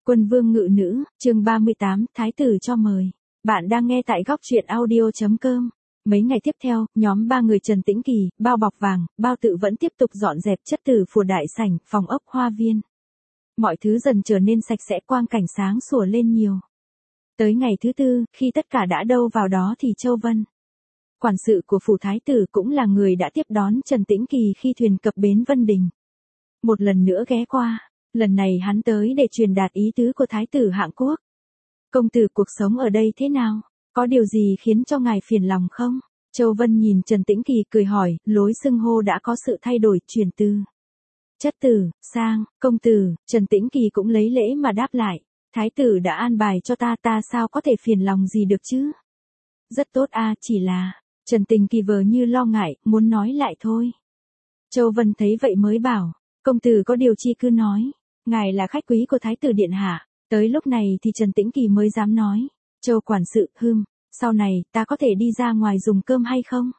Quân vương ngự nữ, chương 38, Thái tử cho mời. Bạn đang nghe tại góc truyện audio.com. Mấy ngày tiếp theo, nhóm 3 người Trần Tĩnh Kỳ, Bao Bọc Vàng, Bao Tự vẫn tiếp tục dọn dẹp chất tử phù đại sảnh, phòng ốc hoa viên. Mọi thứ dần trở nên sạch sẽ, quang cảnh sáng sủa lên nhiều. Tới ngày thứ tư, khi tất cả đã đâu vào đó thì Châu Vân, quản sự của phủ thái tử, cũng là người đã tiếp đón Trần Tĩnh Kỳ khi thuyền cập bến Vân Đình. Một lần nữa ghé qua. Lần này hắn tới để truyền đạt ý tứ của Thái tử Hạng Quốc. Công tử, cuộc sống ở đây thế nào? Có điều gì khiến cho ngài phiền lòng không? Châu Vân nhìn Trần Tĩnh Kỳ cười hỏi, lối xưng hô đã có sự thay đổi, chuyển từ chất tử sang công tử. Trần Tĩnh Kỳ cũng lấy lễ mà đáp lại. Thái tử đã an bài cho ta sao có thể phiền lòng gì được chứ? Rất tốt a, chỉ là... Trần Tĩnh Kỳ vờ như lo ngại, muốn nói lại thôi. Châu Vân thấy vậy mới bảo, công tử có điều chi cứ nói. Ngài là khách quý của Thái tử điện hạ. Tới lúc này thì Trần Tĩnh Kỳ mới dám nói. Châu quản sự, sau này ta có thể đi ra ngoài dùng cơm hay không?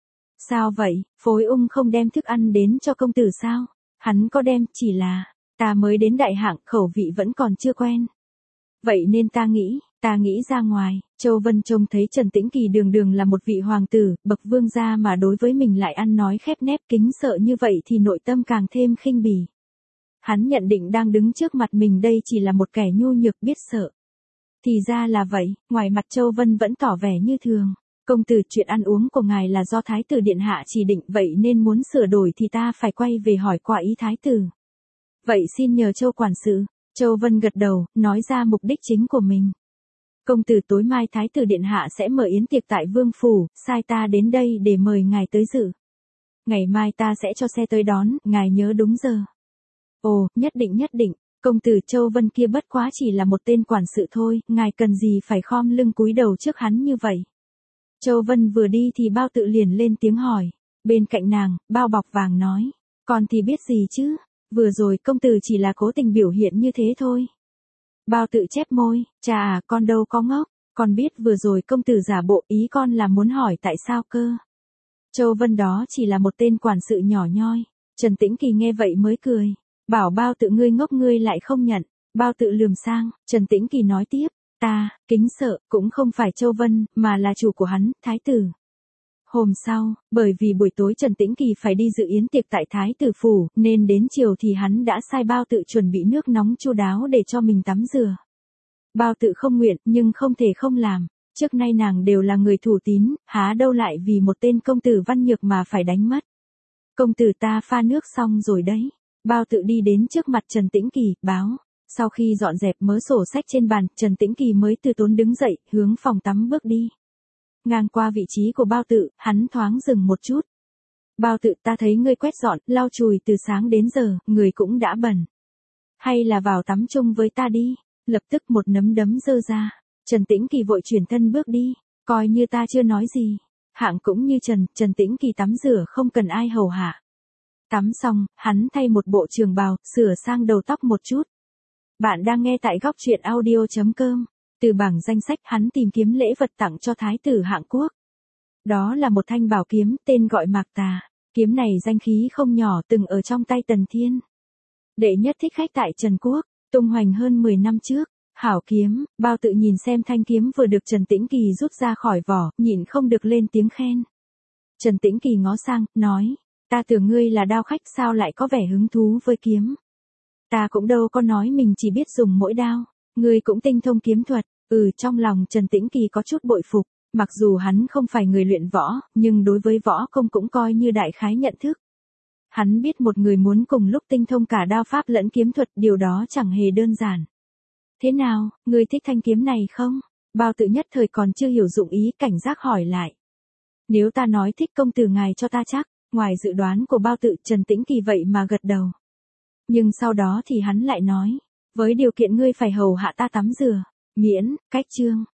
Sao vậy, Phối Ung không đem thức ăn đến cho công tử sao? Hắn có đem, chỉ là ta mới đến đại hạng, khẩu vị vẫn còn chưa quen. Vậy nên ta nghĩ ra ngoài. Châu Vân trông thấy Trần Tĩnh Kỳ đường đường là một vị hoàng tử, bậc vương gia mà đối với mình lại ăn nói khép nép kính sợ như vậy thì nội tâm càng thêm khinh bỉ. Hắn nhận định đang đứng trước mặt mình đây chỉ là một kẻ nhu nhược biết sợ. Thì ra là vậy, ngoài mặt Châu Vân vẫn tỏ vẻ như thường. Công tử, chuyện ăn uống của ngài là do Thái tử điện hạ chỉ định, vậy nên muốn sửa đổi thì ta phải quay về hỏi qua ý Thái tử. Vậy xin nhờ Châu quản sự. Châu Vân gật đầu, nói ra mục đích chính của mình. Công tử, tối mai Thái tử điện hạ sẽ mở yến tiệc tại Vương phủ, sai ta đến đây để mời ngài tới dự. Ngày mai ta sẽ cho xe tới đón, ngài nhớ đúng giờ. Ồ, nhất định, công tử. Châu Vân kia bất quá chỉ là một tên quản sự thôi, ngài cần gì phải khom lưng cúi đầu trước hắn như vậy. Châu Vân vừa đi thì Bao Tự liền lên tiếng hỏi. Bên cạnh nàng, Bao Bọc Vàng nói, con thì biết gì chứ, vừa rồi công tử chỉ là cố tình biểu hiện như thế thôi. Bao Tự chép môi, chà à, con đâu có ngốc, con biết vừa rồi công tử giả bộ, ý con là muốn hỏi tại sao cơ. Châu Vân đó chỉ là một tên quản sự nhỏ nhoi. Trần Tĩnh Kỳ nghe vậy mới cười. Bảo Bao Tự ngươi ngốc, ngươi lại không nhận. Bao Tự lườm sang, Trần Tĩnh Kỳ nói tiếp, ta, kính sợ, cũng không phải Châu Vân, mà là chủ của hắn, Thái tử. Hôm sau, bởi vì buổi tối Trần Tĩnh Kỳ phải đi dự yến tiệc tại Thái tử phủ, nên đến chiều thì hắn đã sai Bao Tự chuẩn bị nước nóng chu đáo để cho mình tắm rửa. Bao Tự không nguyện, nhưng không thể không làm. Trước nay nàng đều là người thủ tín, há đâu lại vì một tên công tử văn nhược mà phải đánh mất. Công tử, ta pha nước xong rồi đấy. Bao Tự đi đến trước mặt Trần Tĩnh Kỳ, báo. Sau khi dọn dẹp mớ sổ sách trên bàn, Trần Tĩnh Kỳ mới từ tốn đứng dậy, hướng phòng tắm bước đi. Ngang qua vị trí của Bao Tự, hắn thoáng dừng một chút. Bao Tự, ta thấy ngươi quét dọn, lau chùi từ sáng đến giờ, người cũng đã bẩn. Hay là vào tắm chung với ta đi. Lập tức một nấm đấm giơ ra. Trần Tĩnh Kỳ vội chuyển thân bước đi, coi như ta chưa nói gì. Hạng cũng như Trần Tĩnh Kỳ tắm rửa không cần ai hầu hạ. Tắm xong, hắn thay một bộ trường bào, sửa sang đầu tóc một chút. Bạn đang nghe tại góc truyện audio.com. Từ bảng danh sách hắn tìm kiếm lễ vật tặng cho Thái tử Hạng Quốc. Đó là một thanh bảo kiếm, tên gọi Mạc Tà. Kiếm này danh khí không nhỏ, từng ở trong tay Tần Thiên. Đệ nhất thích khách tại Trần Quốc, tung hoành hơn 10 năm trước. Hảo kiếm. Bao Tự nhìn xem thanh kiếm vừa được Trần Tĩnh Kỳ rút ra khỏi vỏ, nhịn không được lên tiếng khen. Trần Tĩnh Kỳ ngó sang, nói, ta tưởng ngươi là đao khách, sao lại có vẻ hứng thú với kiếm. Ta cũng đâu có nói mình chỉ biết dùng mỗi đao, ngươi cũng tinh thông kiếm thuật. Trong lòng Trần Tĩnh Kỳ có chút bội phục, mặc dù hắn không phải người luyện võ, nhưng đối với võ công cũng coi như đại khái nhận thức. Hắn biết một người muốn cùng lúc tinh thông cả đao pháp lẫn kiếm thuật, điều đó chẳng hề đơn giản. Thế nào, ngươi thích thanh kiếm này không? Bao Tự nhất thời còn chưa hiểu dụng ý, cảnh giác hỏi lại. Nếu ta nói thích, công tử ngài cho ta chắc. Ngoài dự đoán của Bao Tự, Trần Tĩnh Kỳ vậy mà gật đầu. Nhưng sau đó thì hắn lại nói, với điều kiện ngươi phải hầu hạ ta tắm rửa, miễn, cách chương.